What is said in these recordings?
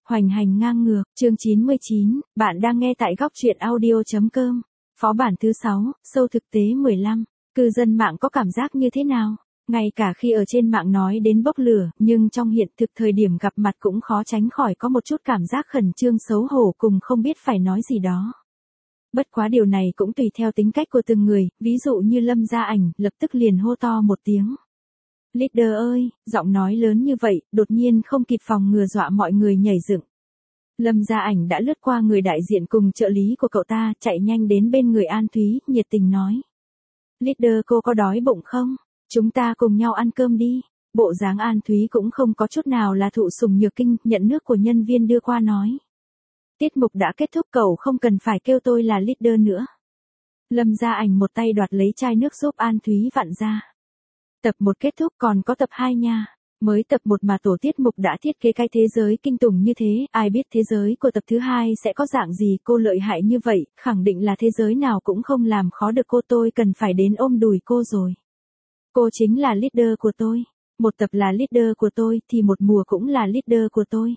Hoành hành ngang ngược, chương 99, bạn đang nghe tại góc truyện audio.com. Phó bản thứ 6, sâu thực tế 15. Cư dân mạng có cảm giác như thế nào? Ngay cả khi ở trên mạng nói đến bốc lửa, nhưng trong hiện thực thời điểm gặp mặt cũng khó tránh khỏi có một chút cảm giác khẩn trương xấu hổ cùng không biết phải nói gì đó. Bất quá điều này cũng tùy theo tính cách của từng người, ví dụ như Lâm Gia Ảnh, lập tức liền hô to một tiếng. Leader ơi, giọng nói lớn như vậy, đột nhiên không kịp phòng ngừa dọa mọi người nhảy dựng. Lâm Gia Ảnh đã lướt qua người đại diện cùng trợ lý của cậu ta, chạy nhanh đến bên người An Thúy, nhiệt tình nói. Leader cô có đói bụng không? Chúng ta cùng nhau ăn cơm đi. Bộ dáng An Thúy cũng không có chút nào là thụ sủng nhược kinh, nhận nước của nhân viên đưa qua nói. Tiết mục đã kết thúc, cậu không cần phải kêu tôi là leader nữa. Lâm Gia Ảnh một tay đoạt lấy chai nước giúp An Thúy vặn ra. Tập 1 kết thúc, còn có tập 2 nha. Mới tập 1 mà tổ tiết mục đã thiết kế cái thế giới kinh tủng như thế, ai biết thế giới của tập thứ 2 sẽ có dạng gì, cô lợi hại như vậy, khẳng định là thế giới nào cũng không làm khó được cô, tôi cần phải đến ôm đùi cô rồi. Cô chính là leader của tôi. Một tập là leader của tôi thì một mùa cũng là leader của tôi.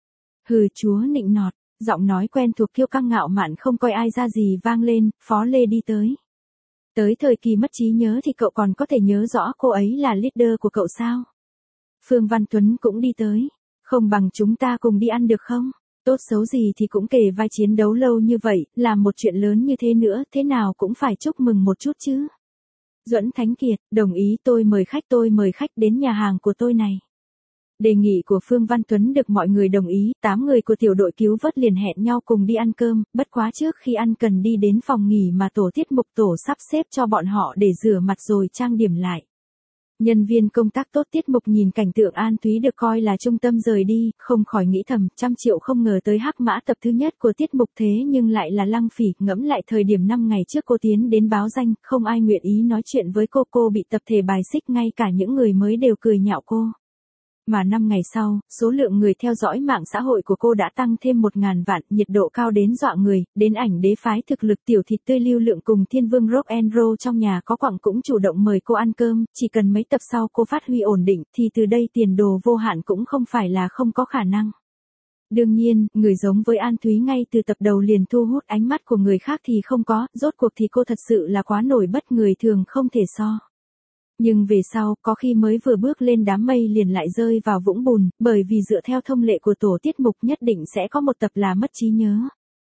Hừ, chúa nịnh nọt, giọng nói quen thuộc kiêu căng ngạo mạn không coi ai ra gì vang lên, Phó Lê đi tới. Tới thời kỳ mất trí nhớ thì cậu còn có thể nhớ rõ cô ấy là leader của cậu sao? Phương Văn Tuấn cũng đi tới. Không bằng chúng ta cùng đi ăn được không? Tốt xấu gì thì cũng kề vai chiến đấu lâu như vậy, làm một chuyện lớn như thế nữa, thế nào cũng phải chúc mừng một chút chứ. Duẫn Thánh Kiệt, đồng ý, tôi mời khách đến nhà hàng của tôi này. Đề nghị của Phương Văn Tuấn được mọi người đồng ý, 8 người của tiểu đội cứu vớt liền hẹn nhau cùng đi ăn cơm, bất quá trước khi ăn cần đi đến phòng nghỉ mà tổ tiết mục tổ sắp xếp cho bọn họ để rửa mặt rồi trang điểm lại. Nhân viên công tác tốt tiết mục nhìn cảnh tượng An Thúy được coi là trung tâm rời đi, không khỏi nghĩ thầm, 100 triệu không ngờ tới hắc mã tập thứ nhất của tiết mục thế nhưng lại là Lăng Phỉ, ngẫm lại thời điểm 5 ngày trước cô tiến đến báo danh, không ai nguyện ý nói chuyện với cô bị tập thể bài xích, ngay cả những người mới đều cười nhạo cô. Mà 5 ngày sau, số lượng người theo dõi mạng xã hội của cô đã tăng thêm 1.000 vạn, nhiệt độ cao đến dọa người, đến ảnh đế phái thực lực tiểu thịt tươi lưu lượng cùng thiên vương rock and roll trong nhà có quặng cũng chủ động mời cô ăn cơm, chỉ cần mấy tập sau cô phát huy ổn định thì từ đây tiền đồ vô hạn cũng không phải là không có khả năng. Đương nhiên, người giống với An Thúy ngay từ tập đầu liền thu hút ánh mắt của người khác thì không có, rốt cuộc thì cô thật sự là quá nổi bật, người thường không thể so. Nhưng về sau, có khi mới vừa bước lên đám mây liền lại rơi vào vũng bùn, bởi vì dựa theo thông lệ của tổ tiết mục nhất định sẽ có một tập là mất trí nhớ.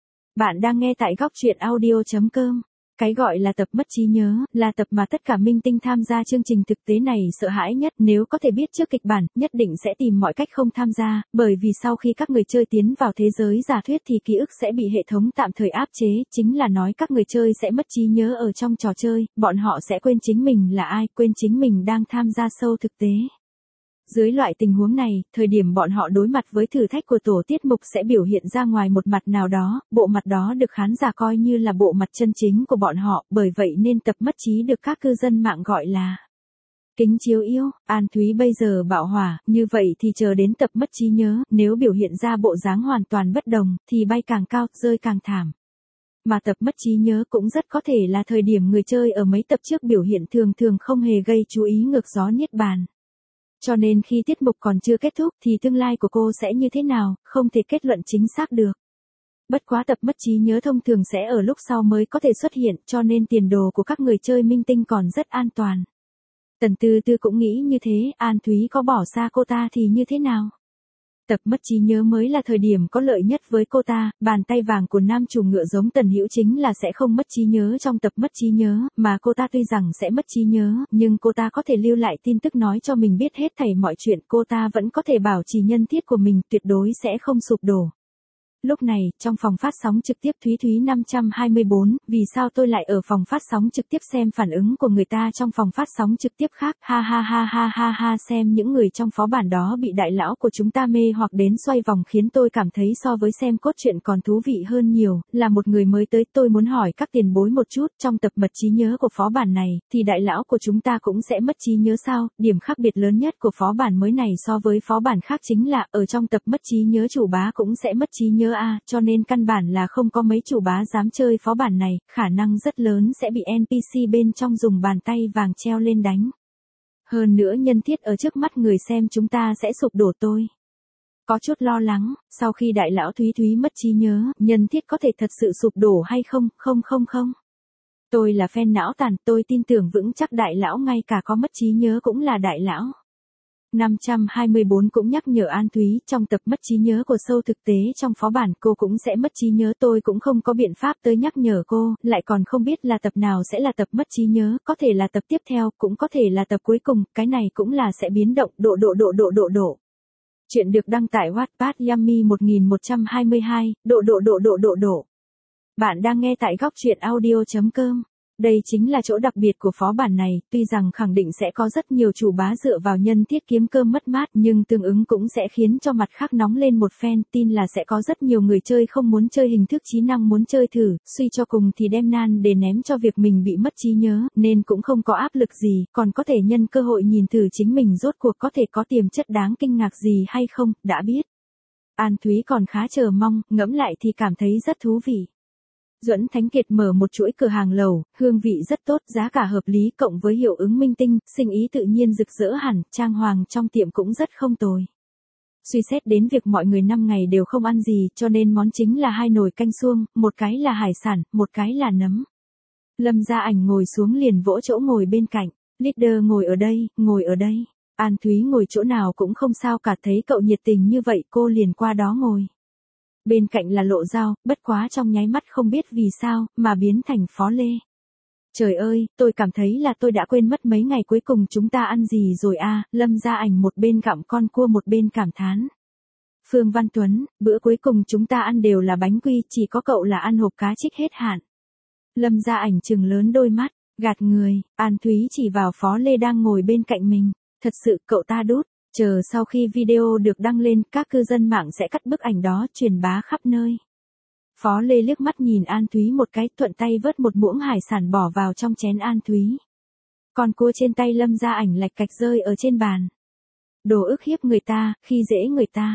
Bạn đang nghe tại góc truyện audio.com. Cái gọi là tập mất trí nhớ, là tập mà tất cả minh tinh tham gia chương trình thực tế này sợ hãi nhất, nếu có thể biết trước kịch bản, nhất định sẽ tìm mọi cách không tham gia, bởi vì sau khi các người chơi tiến vào thế giới giả thuyết thì ký ức sẽ bị hệ thống tạm thời áp chế, chính là nói các người chơi sẽ mất trí nhớ ở trong trò chơi, bọn họ sẽ quên chính mình là ai, quên chính mình đang tham gia show thực tế. Dưới loại tình huống này, thời điểm bọn họ đối mặt với thử thách của tổ tiết mục sẽ biểu hiện ra ngoài một mặt nào đó, bộ mặt đó được khán giả coi như là bộ mặt chân chính của bọn họ, bởi vậy nên tập mất trí được các cư dân mạng gọi là kính chiếu yêu. An Thúy bây giờ bạo hỏa, như vậy thì chờ đến tập mất trí nhớ, nếu biểu hiện ra bộ dáng hoàn toàn bất đồng, thì bay càng cao, rơi càng thảm. Mà tập mất trí nhớ cũng rất có thể là thời điểm người chơi ở mấy tập trước biểu hiện thường không hề gây chú ý ngược gió niết bàn. Cho nên khi tiết mục còn chưa kết thúc thì tương lai của cô sẽ như thế nào, không thể kết luận chính xác được. Bất quá tập mất trí nhớ thông thường sẽ ở lúc sau mới có thể xuất hiện, cho nên tiền đồ của các người chơi minh tinh còn rất an toàn. Tần Tư Tư cũng nghĩ như thế, An Thúy có bỏ xa cô ta thì như thế nào? Tập mất trí nhớ mới là thời điểm có lợi nhất với cô ta, bàn tay vàng của nam chủ ngựa giống Tần Hữu chính là sẽ không mất trí nhớ trong tập mất trí nhớ, mà cô ta tuy rằng sẽ mất trí nhớ, nhưng cô ta có thể lưu lại tin tức nói cho mình biết hết thảy mọi chuyện, cô ta vẫn có thể bảo trì nhân thiết của mình, tuyệt đối sẽ không sụp đổ. Lúc này, trong phòng phát sóng trực tiếp Thúy 524, vì sao tôi lại ở phòng phát sóng trực tiếp xem phản ứng của người ta trong phòng phát sóng trực tiếp khác, ha, xem những người trong phó bản đó bị đại lão của chúng ta mê hoặc đến xoay vòng khiến tôi cảm thấy so với xem cốt truyện còn thú vị hơn nhiều, là một người mới tới tôi muốn hỏi các tiền bối một chút, trong tập mất trí nhớ của phó bản này, thì đại lão của chúng ta cũng sẽ mất trí nhớ sao, điểm khác biệt lớn nhất của phó bản mới này so với phó bản khác chính là, ở trong tập mất trí nhớ chủ bá cũng sẽ mất trí nhớ cho nên căn bản là không có mấy chủ bá dám chơi phó bản này, khả năng rất lớn sẽ bị NPC bên trong dùng bàn tay vàng treo lên đánh. Hơn nữa nhân thiết ở trước mắt người xem chúng ta sẽ sụp đổ tôi. Có chút lo lắng, sau khi đại lão Thúy Thúy mất trí nhớ, nhân thiết có thể thật sự sụp đổ hay không, không. Tôi là fan não tàn, tôi tin tưởng vững chắc đại lão ngay cả có mất trí nhớ cũng là đại lão. 524 cũng nhắc nhở An Thúy, trong tập mất trí nhớ của show thực tế trong phó bản cô cũng sẽ mất trí nhớ, tôi cũng không có biện pháp tới nhắc nhở cô, lại còn không biết là tập nào sẽ là tập mất trí nhớ, có thể là tập tiếp theo, cũng có thể là tập cuối cùng, cái này cũng là sẽ biến động, độ. Chuyện được đăng tải Wattpad Yummy 1122, độ. Bạn đang nghe tại góc truyện audio.com. Đây chính là chỗ đặc biệt của phó bản này, tuy rằng khẳng định sẽ có rất nhiều chủ bá dựa vào nhân thiết kiếm cơm mất mát, nhưng tương ứng cũng sẽ khiến cho mặt khác nóng lên một phen, tin là sẽ có rất nhiều người chơi không muốn chơi hình thức trí năng muốn chơi thử, suy cho cùng thì đem nan để ném cho việc mình bị mất trí nhớ, nên cũng không có áp lực gì, còn có thể nhân cơ hội nhìn thử chính mình rốt cuộc có thể có tiềm chất đáng kinh ngạc gì hay không, đã biết. An Thúy còn khá chờ mong, ngẫm lại thì cảm thấy rất thú vị. Duẫn Thánh Kiệt mở một chuỗi cửa hàng lẩu, hương vị rất tốt, giá cả hợp lý cộng với hiệu ứng minh tinh, sinh ý tự nhiên rực rỡ hẳn, trang hoàng trong tiệm cũng rất không tồi. Suy xét đến việc mọi người 5 ngày đều không ăn gì, cho nên món chính là 2 nồi canh suông, một cái là hải sản, một cái là nấm. Lâm Gia Ảnh ngồi xuống liền vỗ chỗ ngồi bên cạnh, leader ngồi ở đây. An Thúy ngồi chỗ nào cũng không sao cả, thấy cậu nhiệt tình như vậy cô liền qua đó ngồi. Bên cạnh là Lộ Dao, bất quá trong nháy mắt không biết vì sao, mà biến thành Phó Lê. Trời ơi, tôi cảm thấy là tôi đã quên mất mấy ngày cuối cùng chúng ta ăn gì rồi à, Lâm Gia Ảnh một bên gặm con cua một bên cảm thán. Phương Văn Tuấn, bữa cuối cùng chúng ta ăn đều là bánh quy, chỉ có cậu là ăn hộp cá trích hết hạn. Lâm Gia Ảnh trừng lớn đôi mắt, gạt người, An Thúy chỉ vào Phó Lê đang ngồi bên cạnh mình, thật sự cậu ta đút. Chờ sau khi video được đăng lên, các cư dân mạng sẽ cắt bức ảnh đó truyền bá khắp nơi. Phó Lê liếc mắt nhìn An Thúy một cái, thuận tay vớt một muỗng hải sản bỏ vào trong chén An Thúy. Còn cua trên tay Lâm Gia Ảnh lạch cạch rơi ở trên bàn. Đồ ức hiếp người ta, khi dễ người ta.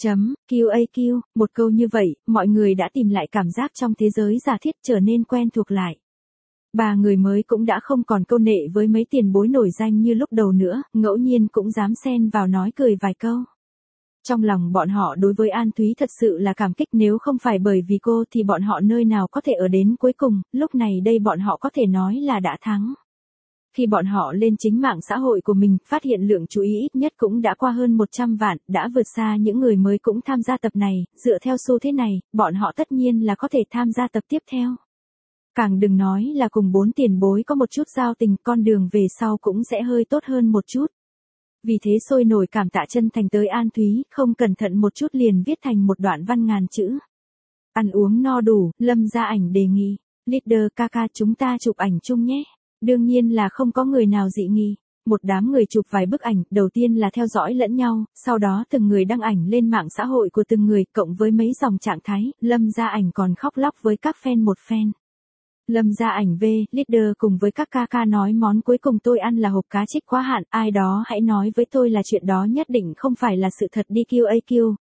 QAQ, một câu như vậy, mọi người đã tìm lại cảm giác trong thế giới giả thiết trở nên quen thuộc lại. 3 người mới cũng đã không còn câu nệ với mấy tiền bối nổi danh như lúc đầu nữa, ngẫu nhiên cũng dám xen vào nói cười vài câu. Trong lòng bọn họ đối với An Thúy thật sự là cảm kích, nếu không phải bởi vì cô thì bọn họ nơi nào có thể ở đến cuối cùng, lúc này đây bọn họ có thể nói là đã thắng. Khi bọn họ lên chính mạng xã hội của mình, phát hiện lượng chú ý ít nhất cũng đã qua hơn 100 vạn, đã vượt xa những người mới cũng tham gia tập này, dựa theo xu thế này, bọn họ tất nhiên là có thể tham gia tập tiếp theo. Càng đừng nói là cùng 4 tiền bối có một chút giao tình, con đường về sau cũng sẽ hơi tốt hơn một chút. Vì thế sôi nổi cảm tạ chân thành tới An Thúy, không cẩn thận một chút liền viết thành một đoạn văn ngàn chữ. Ăn uống no đủ, Lâm Gia Ảnh đề nghị, leader ca chúng ta chụp ảnh chung nhé. Đương nhiên là không có người nào dị nghị. Một đám người chụp vài bức ảnh, đầu tiên là theo dõi lẫn nhau, sau đó từng người đăng ảnh lên mạng xã hội của từng người, cộng với mấy dòng trạng thái, Lâm Gia Ảnh còn khóc lóc với các fan một fan. Lâm Gia Ảnh leader cùng với các ca nói món cuối cùng tôi ăn là hộp cá trích quá hạn, ai đó hãy nói với tôi là chuyện đó nhất định không phải là sự thật đi QAQ,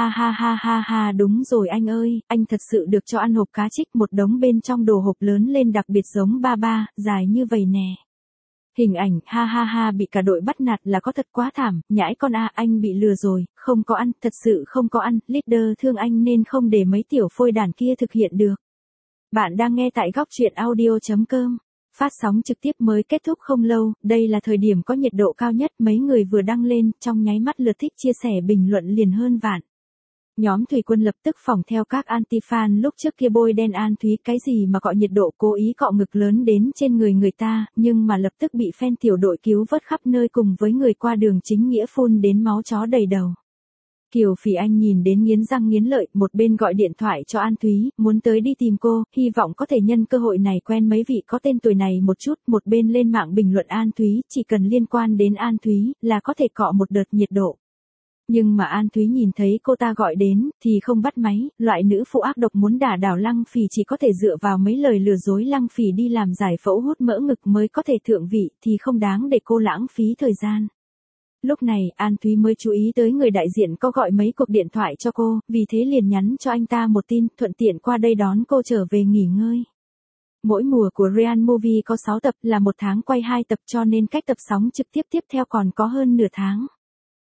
ha, đúng rồi anh ơi, anh thật sự được cho ăn hộp cá trích, một đống bên trong đồ hộp lớn lên đặc biệt giống ba, dài như vậy nè. Hình ảnh, ha, bị cả đội bắt nạt là có thật quá thảm, nhãi con anh bị lừa rồi, không có ăn, thật sự không có ăn, leader thương anh nên không để mấy tiểu phôi đàn kia thực hiện được. Bạn đang nghe tại góc truyện audio.com. Phát sóng trực tiếp mới kết thúc không lâu, đây là thời điểm có nhiệt độ cao nhất, mấy người vừa đăng lên, trong nháy mắt lượt thích chia sẻ bình luận liền hơn vạn. Nhóm Thủy Quân lập tức phỏng theo các anti-fan lúc trước kia bôi đen An Thúy, cái gì mà cọ nhiệt độ, cố ý cọ ngực lớn đến trên người ta, nhưng mà lập tức bị fan tiểu đội cứu vớt khắp nơi cùng với người qua đường chính nghĩa phun đến máu chó đầy đầu. Kiều Phỉ Anh nhìn đến nghiến răng nghiến lợi, một bên gọi điện thoại cho An Thúy, muốn tới đi tìm cô, hy vọng có thể nhân cơ hội này quen mấy vị có tên tuổi này một chút, một bên lên mạng bình luận An Thúy, chỉ cần liên quan đến An Thúy, là có thể cọ một đợt nhiệt độ. Nhưng mà An Thúy nhìn thấy cô ta gọi đến, thì không bắt máy, loại nữ phụ ác độc muốn đả đảo Lăng Phỉ chỉ có thể dựa vào mấy lời lừa dối Lăng Phỉ đi làm giải phẫu hút mỡ ngực mới có thể thượng vị, thì không đáng để cô lãng phí thời gian. Lúc này, An Thúy mới chú ý tới người đại diện có gọi mấy cuộc điện thoại cho cô, vì thế liền nhắn cho anh ta một tin, thuận tiện qua đây đón cô trở về nghỉ ngơi. Mỗi mùa của Real Movie có 6 tập, là một tháng quay 2 tập, cho nên cách tập sóng trực tiếp tiếp theo còn có hơn nửa tháng.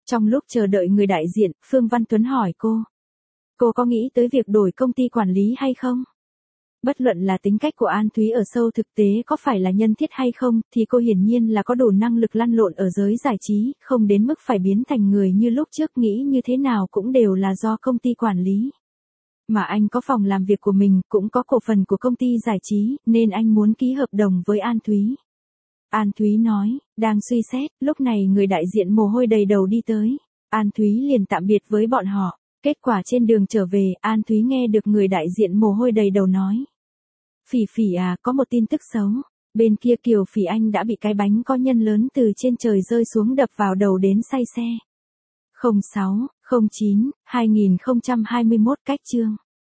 Trong lúc chờ đợi người đại diện, Phương Văn Tuấn hỏi cô có nghĩ tới việc đổi công ty quản lý hay không? Bất luận là tính cách của An Thúy ở sâu thực tế có phải là nhân thiết hay không, thì cô hiển nhiên là có đủ năng lực lăn lộn ở giới giải trí, không đến mức phải biến thành người như lúc trước, nghĩ như thế nào cũng đều là do công ty quản lý. Mà anh có phòng làm việc của mình, cũng có cổ phần của công ty giải trí, nên anh muốn ký hợp đồng với An Thúy. An Thúy nói, đang suy xét, lúc này người đại diện mồ hôi đầy đầu đi tới. An Thúy liền tạm biệt với bọn họ. Kết quả trên đường trở về, An Thúy nghe được người đại diện mồ hôi đầy đầu nói. Phỉ Phỉ à, có một tin tức xấu. Bên kia Kiều Phỉ Anh đã bị cái bánh có nhân lớn từ trên trời rơi xuống đập vào đầu đến say xe. 06, 09, 2021 cách chương.